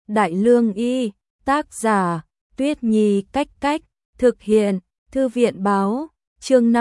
Đại Lương Y, tác giả, Tuyết Nhi Cách Cách, thực hiện, Thư viện Báo, chương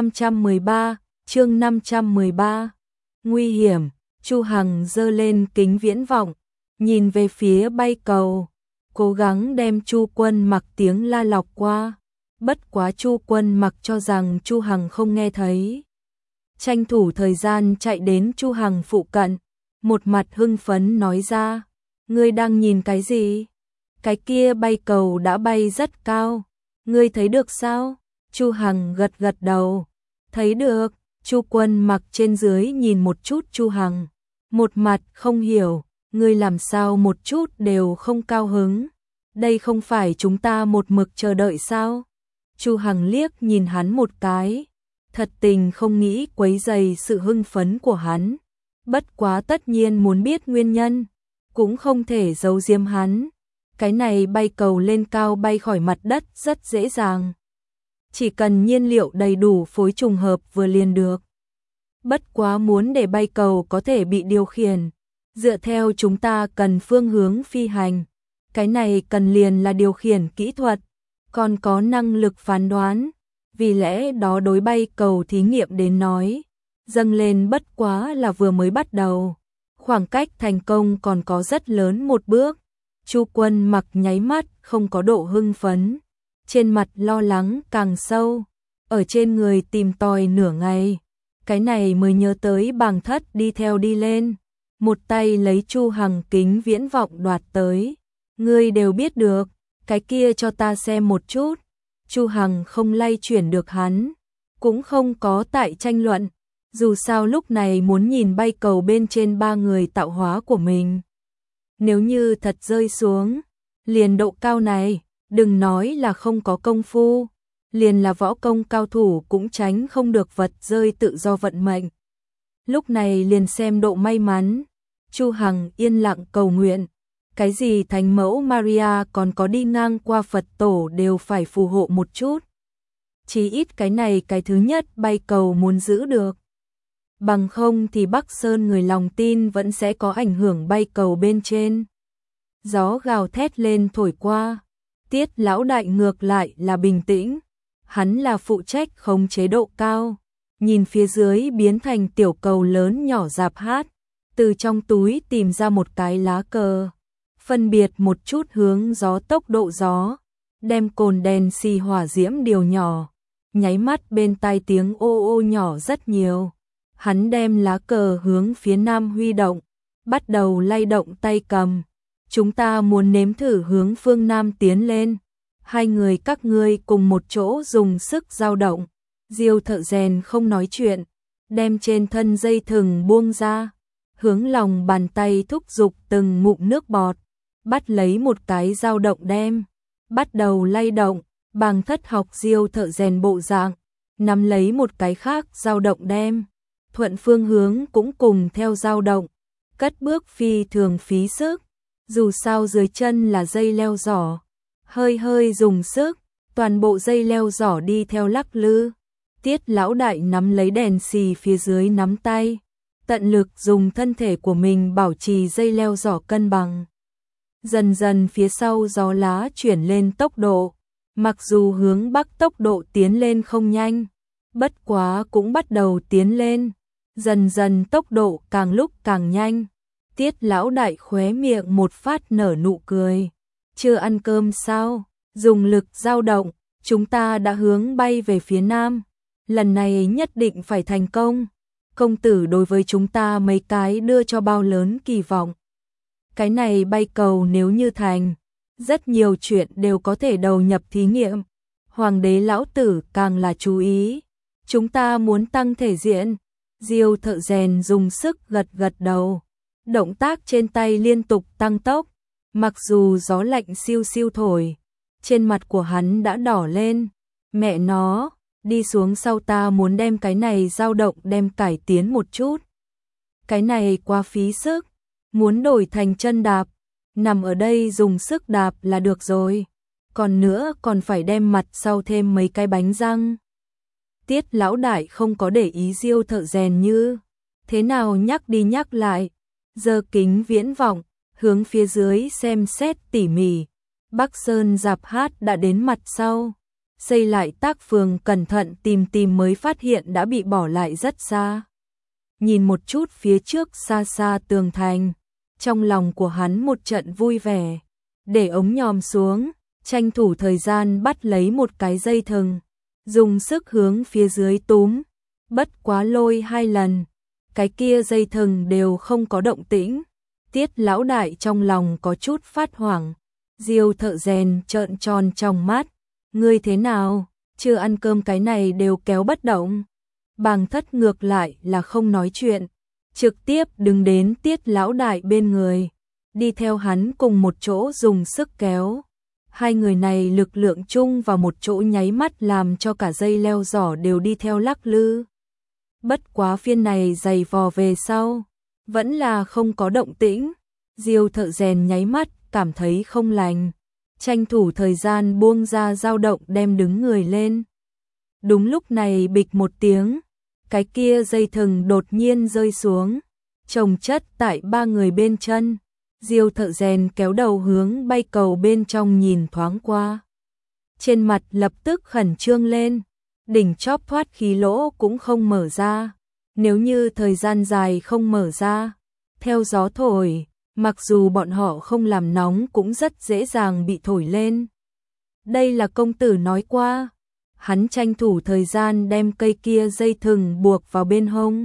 513. Nguy hiểm, Chu Hằng giơ lên kính viễn vọng, nhìn về phía bay cầu, cố gắng đem Chu Quân Mặc tiếng la lọc qua. Bất quá Chu Quân Mặc cho rằng Chu Hằng không nghe thấy. Tranh thủ thời gian chạy đến Chu Hằng phụ cận, một mặt hưng phấn nói ra, ngươi đang nhìn cái gì? Cái kia bay cầu đã bay rất cao, ngươi thấy được sao? Chu Hằng gật gật đầu, thấy được. Chu Quân Mặc trên dưới nhìn một chút Chu Hằng, một mặt không hiểu, ngươi làm sao một chút đều không cao hứng, đây không phải chúng ta một mực chờ đợi sao? Chu Hằng liếc nhìn hắn một cái, thật tình không nghĩ quấy rầy sự hưng phấn của hắn, bất quá tất nhiên muốn biết nguyên nhân, cũng không thể giấu giếm hắn. Cái này bay cầu lên cao bay khỏi mặt đất rất dễ dàng, chỉ cần nhiên liệu đầy đủ phối trùng hợp vừa liền được. Bất quá muốn để bay cầu có thể bị điều khiển, dựa theo chúng ta cần phương hướng phi hành, cái này cần liền là điều khiển kỹ thuật, còn có năng lực phán đoán, vì lẽ đó đối bay cầu thí nghiệm đến nói, dâng lên bất quá là vừa mới bắt đầu, khoảng cách thành công còn có rất lớn một bước. Chu Quân Mặc nháy mắt không có độ hưng phấn, trên mặt lo lắng càng sâu, ở trên người tìm tòi nửa ngày, cái này mới nhớ tới Bàng Thất đi theo đi lên, một tay lấy Chu Hằng kính viễn vọng đoạt tới, ngươi đều biết được, cái kia cho ta xem một chút. Chu Hằng không lay chuyển được hắn, cũng không có tại tranh luận, dù sao lúc này muốn nhìn bay cầu bên trên ba người tạo hóa của mình. Nếu như thật rơi xuống, liền độ cao này, đừng nói là không có công phu, liền là võ công cao thủ cũng tránh không được vật rơi tự do vận mệnh. Lúc này liền xem độ may mắn, Chu Hằng yên lặng cầu nguyện, cái gì Thánh Mẫu Maria còn có đi ngang qua Phật tổ đều phải phù hộ một chút. Chí ít cái này cái thứ nhất bay cầu muốn giữ được. Bằng không thì Bắc Sơn người lòng tin vẫn sẽ có ảnh hưởng bay cầu bên trên. Gió gào thét lên thổi qua, Tiết lão đại ngược lại là bình tĩnh, hắn là phụ trách khống chế độ cao, nhìn phía dưới biến thành tiểu cầu lớn nhỏ rạp hát, từ trong túi tìm ra một cái lá cờ, phân biệt một chút hướng gió tốc độ gió, đem cồn đèn xì hỏa diễm điều nhỏ, nháy mắt bên tai tiếng ô ô nhỏ rất nhiều. Hắn đem lá cờ hướng phía nam huy động, bắt đầu lay động tay cầm. Chúng ta muốn nếm thử hướng phương nam tiến lên. Hai người các ngươi cùng một chỗ dùng sức dao động. Diêu Thợ Rèn không nói chuyện, đem trên thân dây thừng buông ra, hướng lòng bàn tay thúc giục từng ngụm nước bọt, bắt lấy một cái dao động đem, bắt đầu lay động. Bàng Thất học Diêu Thợ Rèn bộ dạng, nắm lấy một cái khác dao động đem, thuận phương hướng cũng cùng theo dao động, cất bước phi thường phí sức, dù sao dưới chân là dây leo giỏ, hơi hơi dùng sức, toàn bộ dây leo giỏ đi theo lắc lư. Tiết lão đại nắm lấy đèn xì phía dưới nắm tay, tận lực dùng thân thể của mình bảo trì dây leo giỏ cân bằng. Dần dần phía sau gió lá chuyển lên tốc độ, mặc dù hướng bắc tốc độ tiến lên không nhanh, bất quá cũng bắt đầu tiến lên. Dần dần tốc độ càng lúc càng nhanh, Tiết lão đại khóe miệng một phát nở nụ cười. Chưa ăn cơm sao? Dùng lực dao động, chúng ta đã hướng bay về phía nam. Lần này nhất định phải thành công. Công tử đối với chúng ta mấy cái đưa cho bao lớn kỳ vọng. Cái này bay cầu nếu như thành, rất nhiều chuyện đều có thể đầu nhập thí nghiệm. Hoàng đế lão tử càng là chú ý. Chúng ta muốn tăng thể diện. Diêu Thợ Rèn dùng sức gật gật đầu, động tác trên tay liên tục tăng tốc, mặc dù gió lạnh siêu siêu thổi, trên mặt của hắn đã đỏ lên. Mẹ nó, đi xuống sau ta muốn đem cái này dao động đem cải tiến một chút. Cái này quá phí sức, muốn đổi thành chân đạp, nằm ở đây dùng sức đạp là được rồi, còn nữa còn phải đem mặt sau thêm mấy cái bánh răng. Tiết lão đại không có để ý Diêu Thợ Rèn như thế nào nhắc đi nhắc lại, giơ kính viễn vọng, hướng phía dưới xem xét tỉ mỉ. Bắc Sơn Giạp Hát đã đến mặt sau, xây lại tác phường cẩn thận tìm mới phát hiện đã bị bỏ lại rất xa. Nhìn một chút phía trước xa xa tường thành, trong lòng của hắn một trận vui vẻ, để ống nhòm xuống, tranh thủ thời gian bắt lấy một cái dây thừng, dùng sức hướng phía dưới túm, bất quá lôi 2 lần, cái kia dây thừng đều không có động tĩnh. Tiết lão đại trong lòng có chút phát hoảng, Diêu Thợ Rèn trợn tròn trong mắt, ngươi thế nào, chưa ăn cơm cái này đều kéo bất động. Bàng Thất ngược lại là không nói chuyện, trực tiếp đứng đến Tiết lão đại bên người, đi theo hắn cùng một chỗ dùng sức kéo. Hai người này lực lượng chung vào một chỗ nháy mắt làm cho cả dây leo giỏ đều đi theo lắc lư. Bất quá phiên này giày vò về sau, vẫn là không có động tĩnh. Diêu Thợ Rèn nháy mắt cảm thấy không lành, tranh thủ thời gian buông ra dao động đem đứng người lên. Đúng lúc này bịch một tiếng, cái kia dây thừng đột nhiên rơi xuống, chồng chất tại 3 người bên chân. Diêu Thợ Rèn kéo đầu hướng bay cầu bên trong nhìn thoáng qua. Trên mặt lập tức khẩn trương lên, đỉnh chóp thoát khí lỗ cũng không mở ra. Nếu như thời gian dài không mở ra, theo gió thổi, mặc dù bọn họ không làm nóng cũng rất dễ dàng bị thổi lên. Đây là công tử nói qua. Hắn tranh thủ thời gian đem cây kia dây thừng buộc vào bên hông,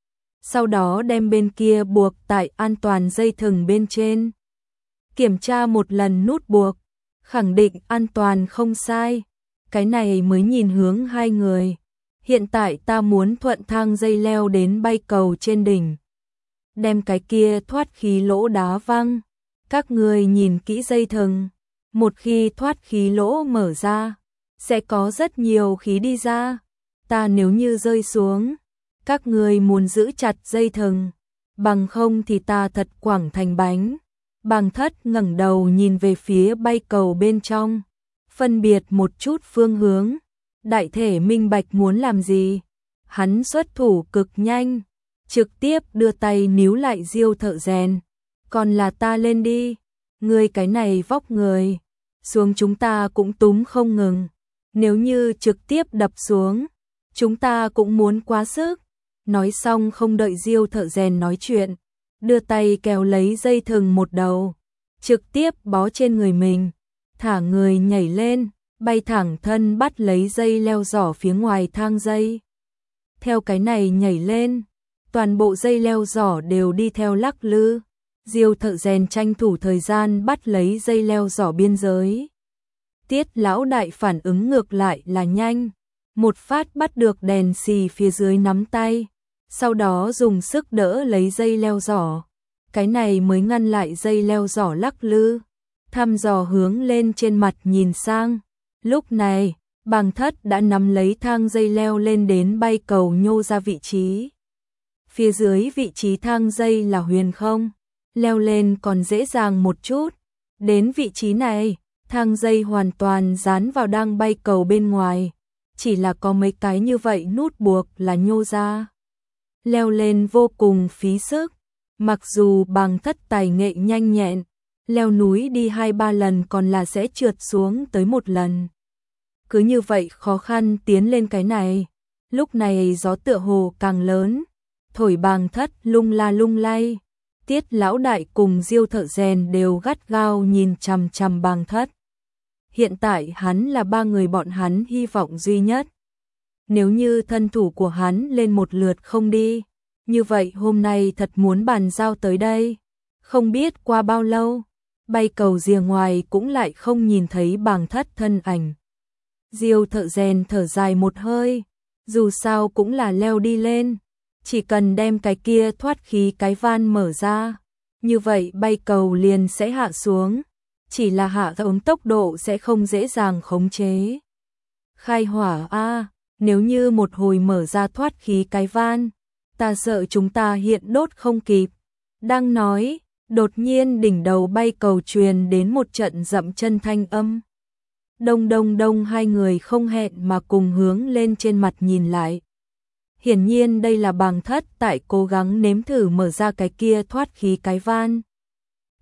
sau đó đem bên kia buộc tại an toàn dây thừng bên trên. Kiểm tra một lần nút buộc, khẳng định an toàn không sai, cái này mới nhìn hướng hai người. Hiện tại ta muốn thuận thang dây leo đến bay cầu trên đỉnh, đem cái kia thoát khí lỗ đá văng. Các người nhìn kỹ dây thừng, một khi thoát khí lỗ mở ra, sẽ có rất nhiều khí đi ra. Ta nếu như rơi xuống, các người muốn giữ chặt dây thừng, bằng không thì ta thật quẳng thành bánh. Bàng Thất ngẩng đầu nhìn về phía bay cầu bên trong, phân biệt một chút phương hướng, đại thể minh bạch muốn làm gì. Hắn xuất thủ cực nhanh, trực tiếp đưa tay níu lại Diêu Thợ Rèn. Còn là ta lên đi, ngươi cái này vóc người, xuống chúng ta cũng túm không ngừng. Nếu như trực tiếp đập xuống, chúng ta cũng muốn quá sức. Nói xong không đợi Diêu Thợ Rèn nói chuyện, đưa tay kéo lấy dây thừng một đầu, trực tiếp bó trên người mình, thả người nhảy lên, bay thẳng thân bắt lấy dây leo giỏ phía ngoài thang dây. Theo cái này nhảy lên, toàn bộ dây leo giỏ đều đi theo lắc lư. Diêu Thợ Rèn tranh thủ thời gian bắt lấy dây leo giỏ biên giới. Tiết lão đại phản ứng ngược lại là nhanh, một phát bắt được đèn xì phía dưới nắm tay, sau đó dùng sức đỡ lấy dây leo giỏ, cái này mới ngăn lại dây leo giỏ lắc lư, thăm dò hướng lên trên mặt nhìn sang. Lúc này, Bàng Thất đã nắm lấy thang dây leo lên đến bay cầu nhô ra vị trí. Phía dưới vị trí thang dây là huyền không, leo lên còn dễ dàng một chút. Đến vị trí này, thang dây hoàn toàn dán vào đang bay cầu bên ngoài, chỉ là có mấy cái như vậy nút buộc là nhô ra. Leo lên vô cùng phí sức, mặc dù Bàng Thất tài nghệ nhanh nhẹn, leo núi đi 2-3 lần còn là sẽ trượt xuống tới một lần. Cứ như vậy khó khăn tiến lên cái này. Lúc này gió tựa hồ càng lớn, thổi Bàng Thất lung la lung lay. Tiết lão đại cùng Diêu Thợ Rèn đều gắt gao nhìn chằm chằm Bàng Thất. Hiện tại hắn là 3 người bọn hắn hy vọng duy nhất. Nếu như thân thủ của hắn lên một lượt không đi, như vậy hôm nay thật muốn bàn giao tới đây. Không biết qua bao lâu, bay cầu rìa ngoài cũng lại không nhìn thấy Bàng Thất thân ảnh. Diêu Thợ Rèn thở dài một hơi, dù sao cũng là leo đi lên, chỉ cần đem cái kia thoát khí cái van mở ra, như vậy bay cầu liền sẽ hạ xuống, chỉ là hạ xuống tốc độ sẽ không dễ dàng khống chế. Khai hỏa a, nếu như một hồi mở ra thoát khí cái van, ta sợ chúng ta hiện đốt không kịp. Đang nói, đột nhiên đỉnh đầu bay cầu truyền đến một trận dậm chân thanh âm. Đông đông đông, hai người không hẹn mà cùng hướng lên trên mặt nhìn lại. Hiển nhiên đây là Bàng Thất tại cố gắng nếm thử mở ra cái kia thoát khí cái van.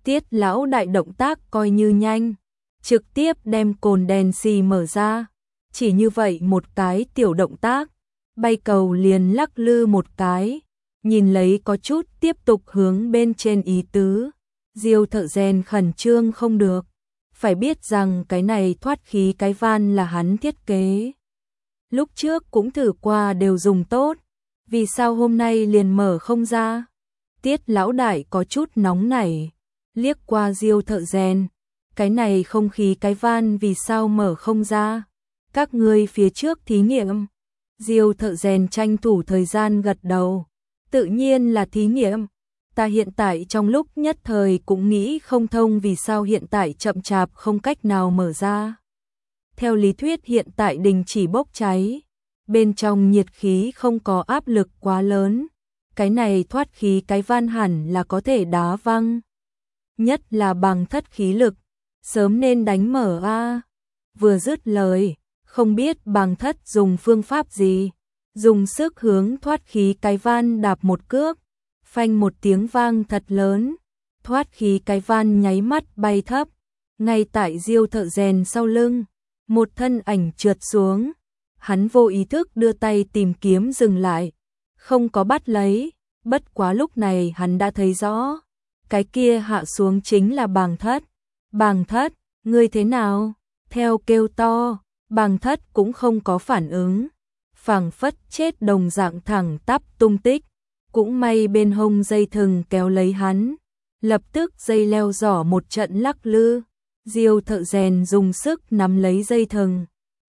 Tiết lão đại động tác coi như nhanh, trực tiếp đem cồn đèn xì mở ra. Chỉ như vậy một cái tiểu động tác, bay cầu liền lắc lư một cái, nhìn lấy có chút tiếp tục hướng bên trên ý tứ. Diêu Thợ Rèn khẩn trương không được, phải biết rằng cái này thoát khí cái van là hắn thiết kế. Lúc trước cũng thử qua đều dùng tốt, vì sao hôm nay liền mở không ra? Tiết lão đại có chút nóng nảy, liếc qua Diêu Thợ Rèn, cái này không khí cái van vì sao mở không ra? Các ngươi phía trước thí nghiệm. Diêu Thợ Rèn tranh thủ thời gian gật đầu, tự nhiên là thí nghiệm. Ta hiện tại trong lúc nhất thời cũng nghĩ không thông vì sao hiện tại chậm chạp không cách nào mở ra. Theo lý thuyết hiện tại đình chỉ bốc cháy, bên trong nhiệt khí không có áp lực quá lớn, cái này thoát khí cái van hẳn là có thể đá văng. Nhất là bằng thất khí lực, sớm nên đánh mở a. Vừa dứt lời, không biết bằng thất dùng phương pháp gì, dùng sức hướng thoát khí cái van đạp một cước, phanh một tiếng vang thật lớn, thoát khí cái van nháy mắt bay thấp, ngay tại Diêu Thợ Rèn sau lưng, một thân ảnh trượt xuống, hắn vô ý thức đưa tay tìm kiếm dừng lại, không có bắt lấy, bất quá lúc này hắn đã thấy rõ, cái kia hạ xuống chính là Bàng Thất. Bàng Thất, ngươi thế nào? Theo kêu to, Bàng Thất cũng không có phản ứng, phảng phất chết đồng dạng thẳng tắp tung tích. Cũng may bên hông dây thừng kéo lấy hắn, lập tức dây leo giỏ một trận lắc lư. Diêu Thợ Rèn dùng sức nắm lấy dây thừng,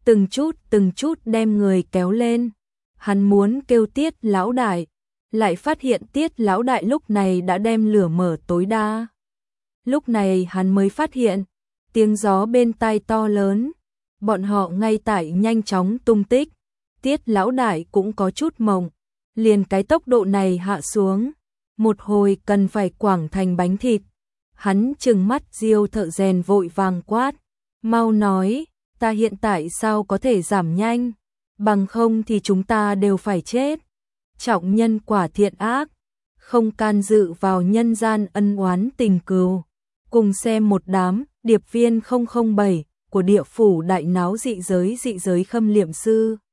từng chút đem người kéo lên. Hắn muốn kêu Tiết lão đại, lại phát hiện Tiết lão đại lúc này đã đem lửa mở tối đa. Lúc này hắn mới phát hiện, tiếng gió bên tai to lớn, bọn họ ngay tại nhanh chóng tung tích. Tiết lão đại cũng có chút mộng, liền cái tốc độ này hạ xuống, một hồi cần phải quảng thành bánh thịt. Hắn trừng mắt Diêu Thợ Rèn vội vàng quát, mau nói, ta hiện tại sao có thể giảm nhanh, bằng không thì chúng ta đều phải chết. Trọng nhân quả thiện ác, không can dự vào nhân gian ân oán tình cừu. Cùng xem một đám điệp viên 007 của địa phủ đại náo dị giới khâm liệm sư.